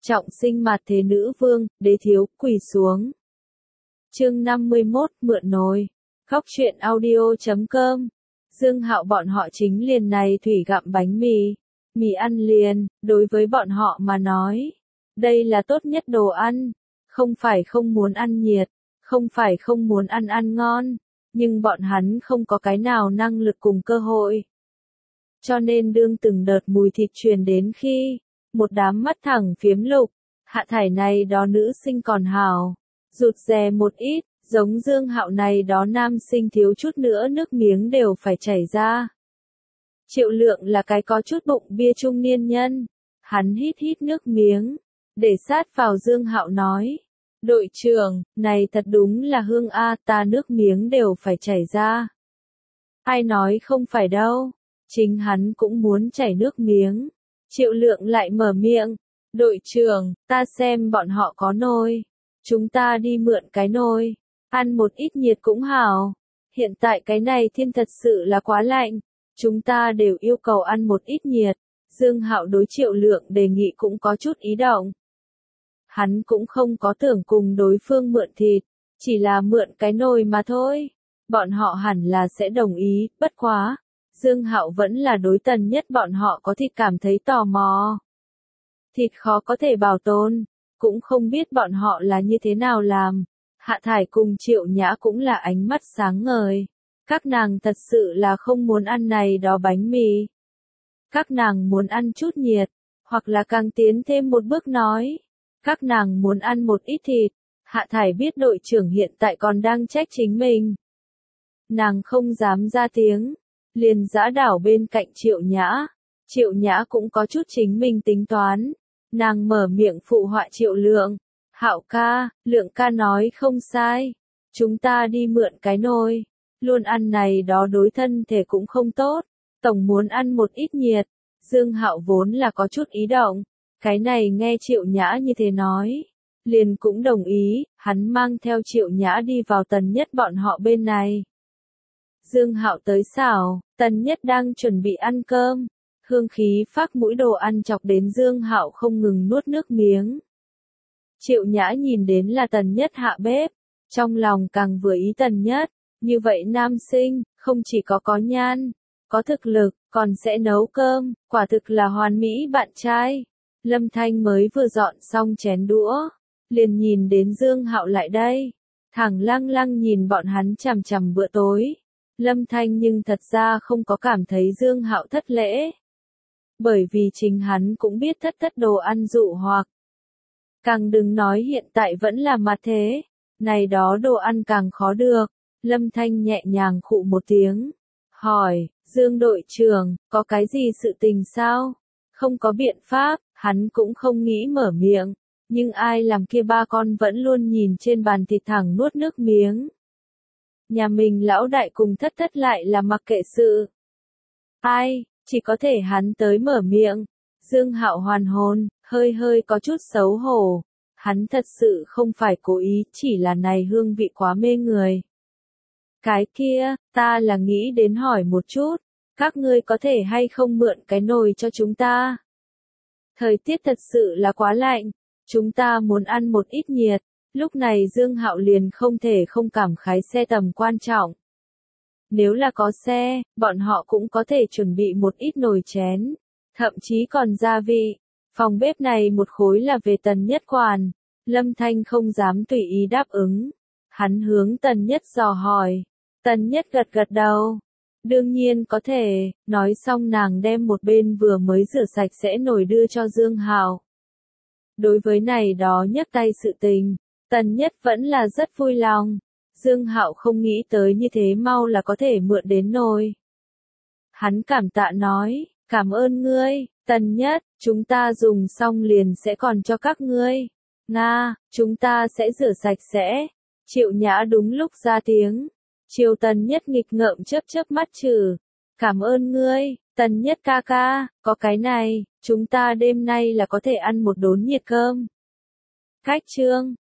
Trọng sinh mặt thế nữ vương, đế thiếu, quỳ xuống. Chương 51, mượn nồi. Khóc chuyện audio.com. Dương Hạo bọn họ chính liền này thủy gặm bánh mì. Mì ăn liền, đối với bọn họ mà nói. Đây là tốt nhất đồ ăn. Không phải không muốn ăn nhiệt, không phải không muốn ăn ngon. Nhưng bọn hắn không có cái nào năng lực cùng cơ hội. Cho nên đương từng đợt mùi thịt truyền đến khi, một đám mắt thẳng phiếm lục, Hạ Thải này đó nữ sinh còn hào, rụt rè một ít, giống Dương Hạo này đó nam sinh thiếu chút nữa nước miếng đều phải chảy ra. Triệu Lượng là cái có chút bụng bia trung niên nhân, hắn hít nước miếng, để sát vào Dương Hạo nói, đội trưởng, này thật đúng là hương a, ta nước miếng đều phải chảy ra. Ai nói không phải đâu, chính hắn cũng muốn chảy nước miếng. Triệu Lượng lại mở miệng, đội trưởng, ta xem bọn họ có nồi, chúng ta đi mượn cái nồi, ăn một ít nhiệt cũng hảo. Hiện tại cái này thiên thật sự là quá lạnh, chúng ta đều yêu cầu ăn một ít nhiệt. Dương Hạo đối Triệu Lượng đề nghị cũng có chút ý động. Hắn cũng không có tưởng cùng đối phương mượn thịt, chỉ là mượn cái nồi mà thôi. Bọn họ hẳn là sẽ đồng ý, bất quá. Dương Hạo vẫn là đối Tần Nhất bọn họ có thịt cảm thấy tò mò. Thịt khó có thể bảo tồn, cũng không biết bọn họ là như thế nào làm. Hạ Thải cùng Triệu Nhã cũng là ánh mắt sáng ngời. Các nàng thật sự là không muốn ăn này đó bánh mì. Các nàng muốn ăn chút nhiệt, hoặc là càng tiến thêm một bước nói. Các nàng muốn ăn một ít thịt. Hạ Thải biết đội trưởng hiện tại còn đang trách chính mình. Nàng không dám ra tiếng. Liền giã đảo bên cạnh Triệu Nhã. Triệu Nhã cũng có chút chính mình tính toán. Nàng mở miệng phụ họa Triệu Lượng. Hạo ca, Lượng ca nói không sai. Chúng ta đi mượn cái nồi. Luôn ăn này đó đối thân thể cũng không tốt. Tổng muốn ăn một ít nhiệt. Dương Hạo vốn là có chút ý động. Cái này nghe Triệu Nhã như thế nói. Liền cũng đồng ý, hắn mang theo Triệu Nhã đi vào Tần Nhất bọn họ bên này. Dương Hạo tới xảo, Tần Nhất đang chuẩn bị ăn cơm. Hương khí phác mũi đồ ăn chọc đến Dương Hạo không ngừng nuốt nước miếng. Triệu Nhã nhìn đến là Tần Nhất hạ bếp, trong lòng càng vừa ý Tần Nhất. Như vậy nam sinh, không chỉ có nhan, có thực lực, còn sẽ nấu cơm, quả thực là hoàn mỹ bạn trai. Lâm Thanh mới vừa dọn xong chén đũa, liền nhìn đến Dương Hạo lại đây. Thẳng lăng lăng nhìn bọn hắn chằm chằm bữa tối. Lâm Thanh nhưng thật ra không có cảm thấy Dương Hạo thất lễ. Bởi vì chính hắn cũng biết thất đồ ăn dụ hoặc. Càng đừng nói hiện tại vẫn là mặt thế. Này đó đồ ăn càng khó được. Lâm Thanh nhẹ nhàng khụ một tiếng. Hỏi, Dương đội trưởng, có cái gì sự tình sao? Không có biện pháp, hắn cũng không nghĩ mở miệng. Nhưng ai làm kia ba con vẫn luôn nhìn trên bàn thịt thẳng nuốt nước miếng. Nhà mình lão đại cùng thất lại là mặc kệ sự. Ai, chỉ có thể hắn tới mở miệng. Dương Hạo hoàn hồn, hơi có chút xấu hổ. Hắn thật sự không phải cố ý, chỉ là này hương vị quá mê người. Cái kia, ta là nghĩ đến hỏi một chút. Các ngươi có thể hay không mượn cái nồi cho chúng ta? Thời tiết thật sự là quá lạnh. Chúng ta muốn ăn một ít nhiệt. Lúc này Dương Hạo liền không thể không cảm khái xe tầm quan trọng. Nếu là có xe, bọn họ cũng có thể chuẩn bị một ít nồi chén, thậm chí còn gia vị. Phòng bếp này một khối là về Tần Nhất quản. Lâm Thanh không dám tùy ý đáp ứng. Hắn hướng Tần Nhất dò hỏi. Tần Nhất gật đầu. Đương nhiên có thể, nói xong nàng đem một bên vừa mới rửa sạch sẽ nồi đưa cho Dương Hạo. Đối với này đó nhấc tay sự tình, Tần Nhất vẫn là rất vui lòng. Dương Hạo không nghĩ tới như thế mau là có thể mượn đến nồi. Hắn cảm tạ nói, cảm ơn ngươi, Tần Nhất, chúng ta dùng xong liền sẽ còn cho các ngươi. Nga, chúng ta sẽ rửa sạch sẽ. Triệu Nhã đúng lúc ra tiếng. Triều Tần Nhất nghịch ngợm chớp mắt trừ. Cảm ơn ngươi, Tần Nhất ca ca, có cái này, chúng ta đêm nay là có thể ăn một đốn nhiệt cơm. Cách chương